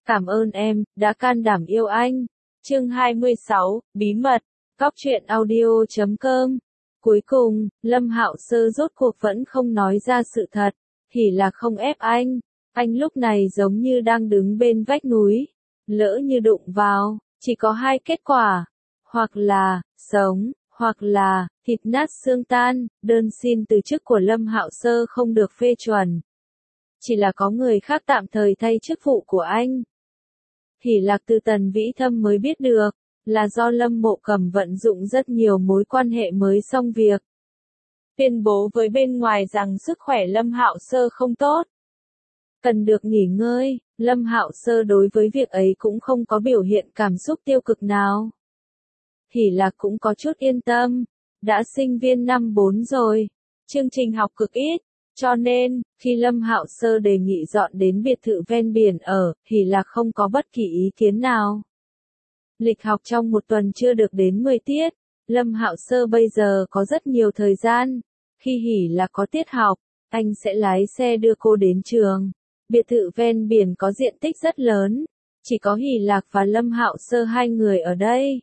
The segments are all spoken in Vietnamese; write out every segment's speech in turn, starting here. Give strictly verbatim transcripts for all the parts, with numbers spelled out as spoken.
Cảm ơn em, đã can đảm yêu anh. Chương hai mươi sáu, Bí mật, Cóc truyện audio chấm com. Cuối cùng, Lâm Hạo Sơ rốt cuộc vẫn không nói ra sự thật, thì là không ép anh. Anh lúc này giống như đang đứng bên vách núi, lỡ như đụng vào, chỉ có hai kết quả, hoặc là, sống, hoặc là, thịt nát xương tan. Đơn xin từ chức của Lâm Hạo Sơ không được phê chuẩn. Chỉ là có người khác tạm thời thay chức vụ của anh. Thì Lạc từ Tần Vĩ Thâm mới biết được, là do Lâm Mộ Cầm vận dụng rất nhiều mối quan hệ mới xong việc. Tuyên bố với bên ngoài rằng sức khỏe Lâm Hạo Sơ không tốt. Cần được nghỉ ngơi, Lâm Hạo Sơ đối với việc ấy cũng không có biểu hiện cảm xúc tiêu cực nào. Thì Lạc cũng có chút yên tâm, đã sinh viên năm bốn rồi, chương trình học cực ít. Cho nên, khi Lâm Hạo Sơ đề nghị dọn đến biệt thự ven biển ở, thì là không có bất kỳ ý kiến nào. Lịch học trong một tuần chưa được đến mười tiết, Lâm Hạo Sơ bây giờ có rất nhiều thời gian. Khi Hỉ là có tiết học, anh sẽ lái xe đưa cô đến trường. Biệt thự ven biển có diện tích rất lớn, chỉ có Hỉ Lạc và Lâm Hạo Sơ hai người ở đây.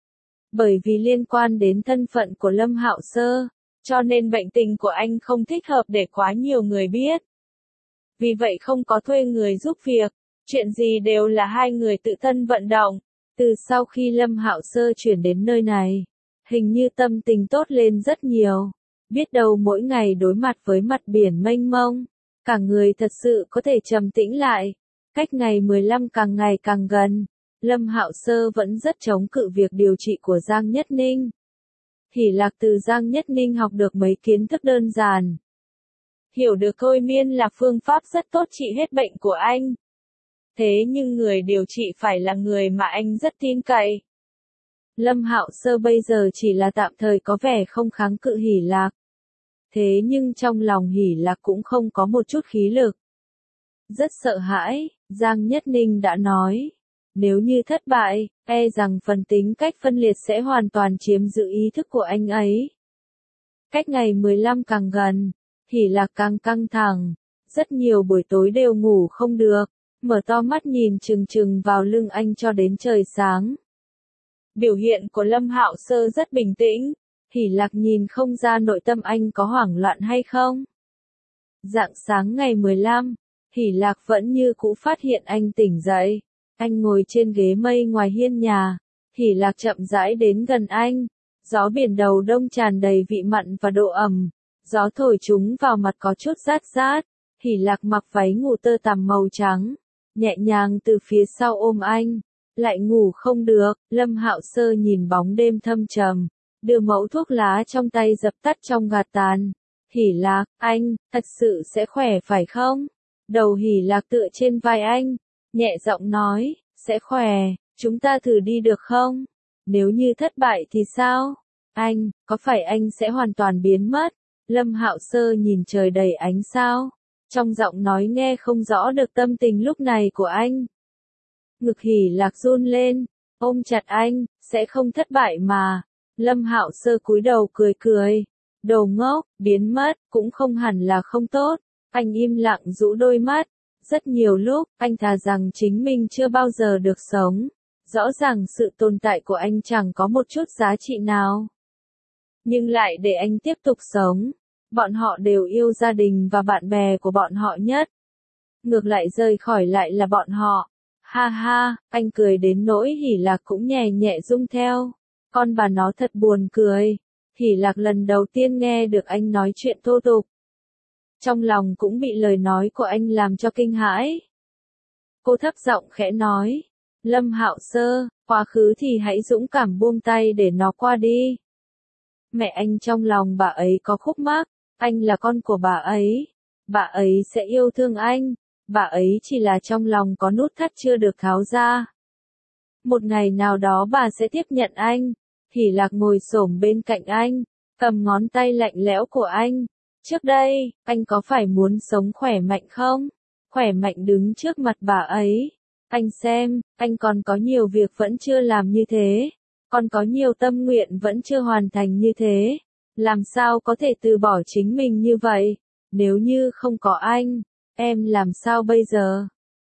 Bởi vì liên quan đến thân phận của Lâm Hạo Sơ, cho nên bệnh tình của anh không thích hợp để quá nhiều người biết. Vì vậy không có thuê người giúp việc, chuyện gì đều là hai người tự thân vận động. Từ sau khi Lâm Hạo Sơ chuyển đến nơi này, hình như tâm tình tốt lên rất nhiều. Biết đâu mỗi ngày đối mặt với mặt biển mênh mông, cả người thật sự có thể trầm tĩnh lại. Cách ngày mười lăm càng ngày càng gần, Lâm Hạo Sơ vẫn rất chống cự việc điều trị của Giang Nhất Ninh. Thì Lạc từ Giang Nhất Ninh học được mấy kiến thức đơn giản. Hiểu được thôi miên là phương pháp rất tốt trị hết bệnh của anh. Thế nhưng người điều trị phải là người mà anh rất tin cậy. Lâm Hạo Sơ bây giờ chỉ là tạm thời có vẻ không kháng cự Hỉ Lạc. Thế nhưng trong lòng Hỉ Lạc cũng không có một chút khí lực. Rất sợ hãi, Giang Nhất Ninh đã nói. Nếu như thất bại, e rằng phần tính cách phân liệt sẽ hoàn toàn chiếm giữ ý thức của anh ấy. Cách ngày mười lăm càng gần, Hỉ Lạc càng căng thẳng, rất nhiều buổi tối đều ngủ không được, mở to mắt nhìn chừng chừng vào lưng anh cho đến trời sáng. Biểu hiện của Lâm Hạo Sơ rất bình tĩnh, Hỉ Lạc nhìn không ra nội tâm anh có hoảng loạn hay không. Rạng sáng ngày mười lăm, Hỉ Lạc vẫn như cũ phát hiện anh tỉnh dậy. Anh ngồi trên ghế mây ngoài hiên nhà, Hỉ Lạc chậm rãi đến gần anh. Gió biển đầu đông tràn đầy vị mặn và độ ẩm. Gió thổi chúng vào mặt có chút rát rát. Hỉ Lạc mặc váy ngủ tơ tằm màu trắng, nhẹ nhàng từ phía sau ôm anh. Lại ngủ không được, Lâm Hạo Sơ nhìn bóng đêm thâm trầm, đưa mẩu thuốc lá trong tay dập tắt trong gạt tàn. Hỉ Lạc, anh, thật sự sẽ khỏe phải không? Đầu Hỉ Lạc tựa trên vai anh, nhẹ giọng nói, sẽ khỏe, chúng ta thử đi được không? Nếu như thất bại thì sao? Anh, có phải anh sẽ hoàn toàn biến mất? Lâm Hạo Sơ nhìn trời đầy ánh sao, trong giọng nói nghe không rõ được tâm tình lúc này của anh. Ngực Hỉ Lạc run lên, ôm chặt anh, sẽ không thất bại mà. Lâm Hạo Sơ cúi đầu cười cười, đồ ngốc, biến mất, cũng không hẳn là không tốt. Anh im lặng rũ đôi mắt. Rất nhiều lúc, anh thà rằng chính mình chưa bao giờ được sống. Rõ ràng sự tồn tại của anh chẳng có một chút giá trị nào. Nhưng lại để anh tiếp tục sống. Bọn họ đều yêu gia đình và bạn bè của bọn họ nhất. Ngược lại rời khỏi lại là bọn họ. Ha ha, anh cười đến nỗi Hỉ Lạc cũng nhẹ nhẹ rung theo. Con bà nó thật buồn cười. Hỉ Lạc lần đầu tiên nghe được anh nói chuyện thô tục. Trong lòng cũng bị lời nói của anh làm cho kinh hãi. Cô thấp giọng khẽ nói, Lâm Hạo Sơ, quá khứ thì hãy dũng cảm buông tay để nó qua đi. Mẹ anh trong lòng bà ấy có khúc mắc, anh là con của bà ấy. Bà ấy sẽ yêu thương anh, bà ấy chỉ là trong lòng có nút thắt chưa được tháo ra. Một ngày nào đó bà sẽ tiếp nhận anh. Hỉ Lạc ngồi xổm bên cạnh anh, cầm ngón tay lạnh lẽo của anh. Trước đây, anh có phải muốn sống khỏe mạnh không? Khỏe mạnh đứng trước mặt bà ấy. Anh xem, anh còn có nhiều việc vẫn chưa làm như thế. Còn có nhiều tâm nguyện vẫn chưa hoàn thành như thế. Làm sao có thể từ bỏ chính mình như vậy? Nếu như không có anh, em làm sao bây giờ?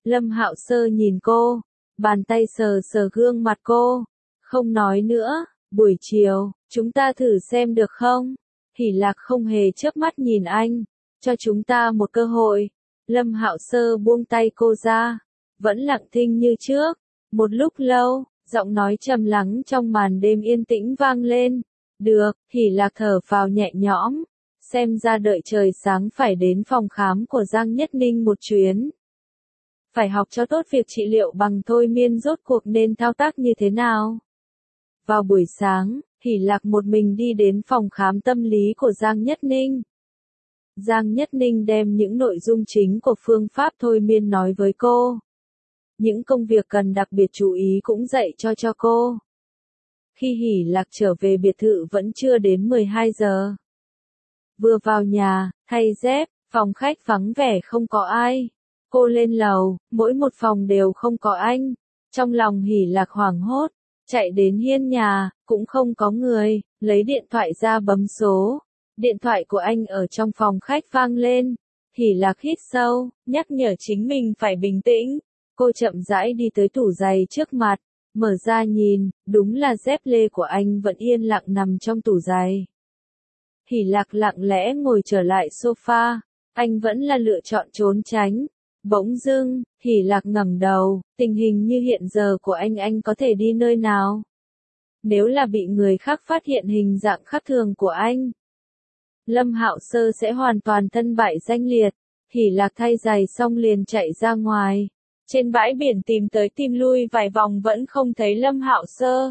Lâm Hạo Sơ nhìn cô, bàn tay sờ sờ gương mặt cô, không nói nữa, buổi chiều, chúng ta thử xem được không? Hỷ Lạc không hề chớp mắt nhìn anh, cho chúng ta một cơ hội. Lâm Hạo Sơ buông tay cô ra, vẫn lặng thinh như trước. Một lúc lâu, giọng nói trầm lắng trong màn đêm yên tĩnh vang lên. Được, Hỷ Lạc thở phào nhẹ nhõm, xem ra đợi trời sáng phải đến phòng khám của Giang Nhất Ninh một chuyến. Phải học cho tốt việc trị liệu bằng thôi miên rốt cuộc nên thao tác như thế nào. Vào buổi sáng, Hỷ Lạc một mình đi đến phòng khám tâm lý của Giang Nhất Ninh. Giang Nhất Ninh đem những nội dung chính của phương pháp thôi miên nói với cô. Những công việc cần đặc biệt chú ý cũng dạy cho cho cô. Khi Hỷ Lạc trở về biệt thự vẫn chưa đến mười hai giờ. Vừa vào nhà, thay dép, phòng khách vắng vẻ không có ai. Cô lên lầu, mỗi một phòng đều không có anh. Trong lòng Hỷ Lạc hoảng hốt, chạy đến hiên nhà, cũng không có người, lấy điện thoại ra bấm số. Điện thoại của anh ở trong phòng khách vang lên. Hỷ Lạc hít sâu, nhắc nhở chính mình phải bình tĩnh. Cô chậm rãi đi tới tủ giày trước mặt, mở ra nhìn, đúng là dép lê của anh vẫn yên lặng nằm trong tủ giày. Hỷ Lạc lặng lẽ ngồi trở lại sofa, anh vẫn là lựa chọn trốn tránh. Bỗng dưng, Hỷ Lạc ngẩng đầu, tình hình như hiện giờ của anh anh có thể đi nơi nào? Nếu là bị người khác phát hiện hình dạng khác thường của anh, Lâm Hạo Sơ sẽ hoàn toàn thân bại danh liệt. Hỷ Lạc thay giày xong liền chạy ra ngoài. Trên bãi biển tìm tới tìm lui vài vòng vẫn không thấy Lâm Hạo Sơ.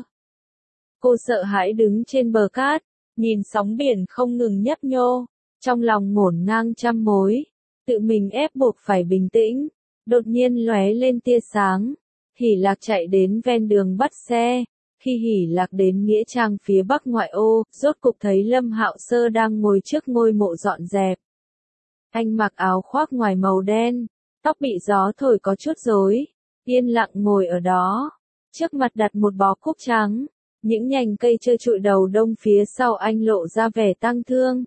Cô sợ hãi đứng trên bờ cát, nhìn sóng biển không ngừng nhấp nhô, trong lòng ngổn ngang trăm mối, tự mình ép buộc phải bình tĩnh. Đột nhiên lóe lên tia sáng, Hỷ Lạc chạy đến ven đường bắt xe. Khi Hỷ Lạc đến nghĩa trang phía bắc ngoại ô, rốt cục thấy Lâm Hạo Sơ đang ngồi trước ngôi mộ dọn dẹp. Anh mặc áo khoác ngoài màu đen, tóc bị gió thổi có chút rối, yên lặng ngồi ở đó. Trước mặt đặt một bó cúc trắng, những nhành cây trơ trụi đầu đông phía sau anh lộ ra vẻ tang thương.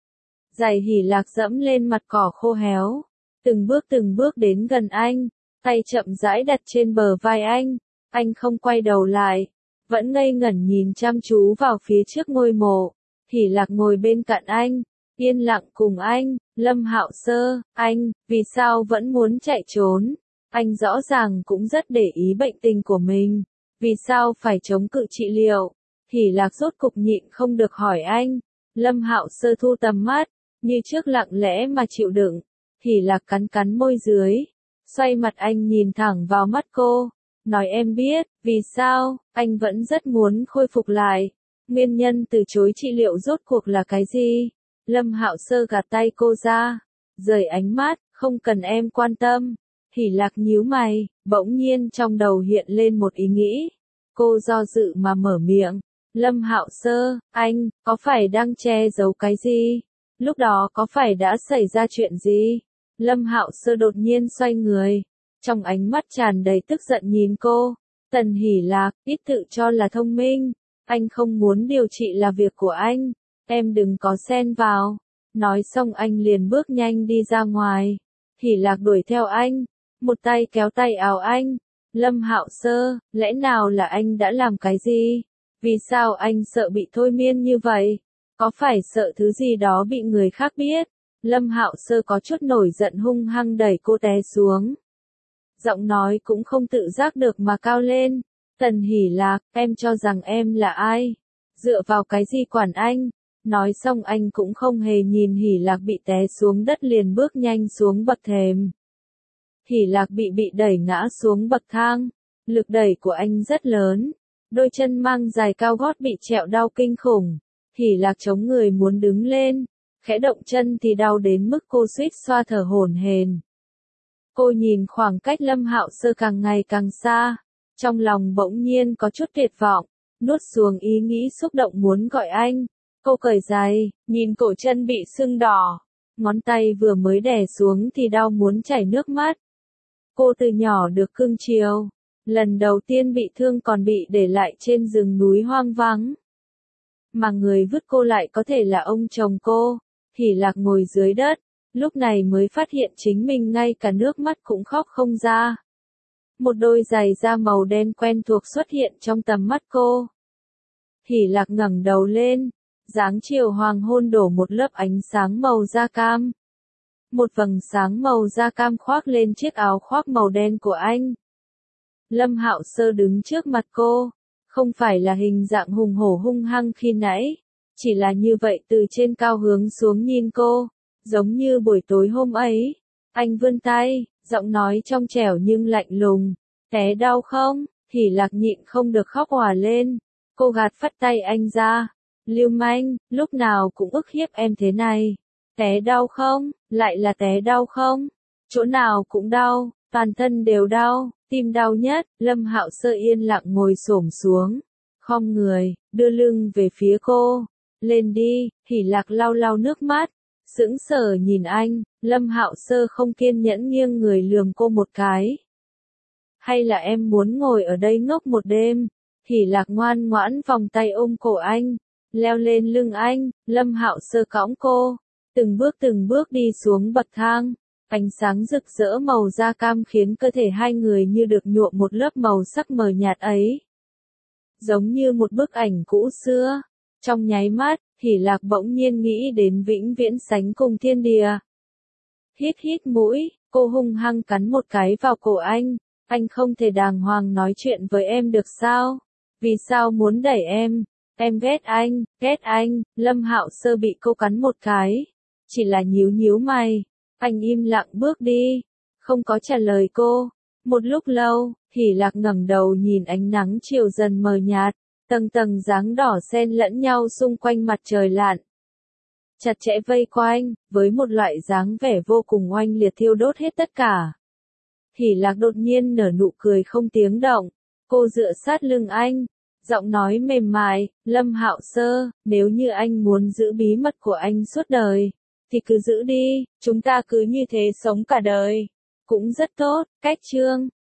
Giày Hỷ Lạc dẫm lên mặt cỏ khô héo, từng bước từng bước đến gần anh, tay chậm rãi đặt trên bờ vai anh. Anh không quay đầu lại, vẫn ngây ngẩn nhìn chăm chú vào phía trước ngôi mộ. Hỷ Lạc ngồi bên cạnh anh, yên lặng cùng anh. Lâm Hạo Sơ, anh, vì sao vẫn muốn chạy trốn? Anh rõ ràng cũng rất để ý bệnh tình của mình, vì sao phải chống cự trị liệu? Hỷ Lạc rốt cục nhịn không được hỏi anh. Lâm Hạo Sơ thu tầm mắt, như trước lặng lẽ mà chịu đựng. Hỷ Lạc cắn cắn môi dưới, xoay mặt anh nhìn thẳng vào mắt cô, nói em biết, vì sao, anh vẫn rất muốn khôi phục lại. Nguyên nhân từ chối trị liệu rốt cuộc là cái gì? Lâm Hạo Sơ gạt tay cô ra, rời ánh mắt, không cần em quan tâm. Hỷ Lạc nhíu mày, bỗng nhiên trong đầu hiện lên một ý nghĩ. Cô do dự mà mở miệng. Lâm Hạo Sơ, anh, có phải đang che giấu cái gì? Lúc đó có phải đã xảy ra chuyện gì? Lâm Hạo Sơ đột nhiên xoay người, trong ánh mắt tràn đầy tức giận nhìn cô. Tần Hỷ Lạc, ít tự cho là thông minh. Anh không muốn điều trị là việc của anh. Em đừng có xen vào. Nói xong anh liền bước nhanh đi ra ngoài. Hỷ Lạc đuổi theo anh, một tay kéo tay áo anh. Lâm Hạo Sơ, lẽ nào là anh đã làm cái gì? Vì sao anh sợ bị thôi miên như vậy? Có phải sợ thứ gì đó bị người khác biết? Lâm Hạo Sơ có chút nổi giận hung hăng đẩy cô té xuống. Giọng nói cũng không tự giác được mà cao lên. Tần Hỷ Lạc, em cho rằng em là ai? Dựa vào cái gì quản anh? Nói xong anh cũng không hề nhìn Hỷ Lạc bị té xuống đất liền bước nhanh xuống bậc thềm. Hỷ Lạc bị bị đẩy ngã xuống bậc thang. Lực đẩy của anh rất lớn. Đôi chân mang giày cao gót bị trẹo đau kinh khủng. Hỷ Lạc chống người muốn đứng lên. Khẽ động chân thì đau đến mức cô suýt xoa thở hổn hển. Cô nhìn khoảng cách Lâm Hạo Sơ càng ngày càng xa. Trong lòng bỗng nhiên có chút tuyệt vọng. Nuốt xuống ý nghĩ xúc động muốn gọi anh. Cô cởi giày, nhìn cổ chân bị sưng đỏ. Ngón tay vừa mới đè xuống thì đau muốn chảy nước mắt. Cô từ nhỏ được cưng chiều. Lần đầu tiên bị thương còn bị để lại trên rừng núi hoang vắng. Mà người vứt cô lại có thể là ông chồng cô. Hỷ Lạc ngồi dưới đất, lúc này mới phát hiện chính mình ngay cả nước mắt cũng khóc không ra. Một đôi giày da màu đen quen thuộc xuất hiện trong tầm mắt cô. Hỉ Lạc ngẩng đầu lên, dáng chiều hoàng hôn đổ một lớp ánh sáng màu da cam. Một vầng sáng màu da cam khoác lên chiếc áo khoác màu đen của anh. Lâm Hạo Sơ đứng trước mặt cô, không phải là hình dạng hùng hổ hung hăng khi nãy, chỉ là như vậy từ trên cao hướng xuống nhìn cô, giống như buổi tối hôm ấy. Anh vươn tay, giọng nói trong trẻo nhưng lạnh lùng, té đau không? Hỉ Lạc nhịn không được khóc òa lên, cô gạt phắt tay anh ra, lưu manh, lúc nào cũng ức hiếp em thế này. Té đau không? Lại là té đau không? Chỗ nào cũng đau, toàn thân đều đau, tim đau nhất. Lâm Hạo Sơ yên lặng ngồi xổm xuống, khom người, đưa lưng về phía cô. Lên đi. Hỉ Lạc lau lau nước mắt, sững sờ nhìn anh. Lâm Hạo Sơ không kiên nhẫn nghiêng người lườm cô một cái. Hay là em muốn ngồi ở đây ngốc một đêm? Hỉ Lạc ngoan ngoãn vòng tay ôm cổ anh, leo lên lưng anh. Lâm Hạo Sơ cõng cô, từng bước từng bước đi xuống bậc thang. Ánh sáng rực rỡ màu da cam khiến cơ thể hai người như được nhuộm một lớp màu sắc mờ nhạt ấy. Giống như một bức ảnh cũ xưa. Trong nháy mắt, Hỉ Lạc bỗng nhiên nghĩ đến vĩnh viễn sánh cùng thiên địa. Hít hít mũi, cô hung hăng cắn một cái vào cổ anh. Anh không thể đàng hoàng nói chuyện với em được sao? Vì sao muốn đẩy em? Em ghét anh, ghét anh. Lâm Hạo Sơ bị cô cắn một cái, chỉ là nhíu nhíu mày. Anh im lặng bước đi, không có trả lời cô. Một lúc lâu, Hỉ Lạc ngẩng đầu nhìn ánh nắng chiều dần mờ nhạt, tầng tầng dáng đỏ xen lẫn nhau xung quanh mặt trời lặn. Chặt chẽ vây quanh, với một loại dáng vẻ vô cùng oanh liệt thiêu đốt hết tất cả. Hỉ Lạc đột nhiên nở nụ cười không tiếng động, cô dựa sát lưng anh, giọng nói mềm mại, Lâm Hạo Sơ, nếu như anh muốn giữ bí mật của anh suốt đời, thì cứ giữ đi, chúng ta cứ như thế sống cả đời. Cũng rất tốt. Cách chương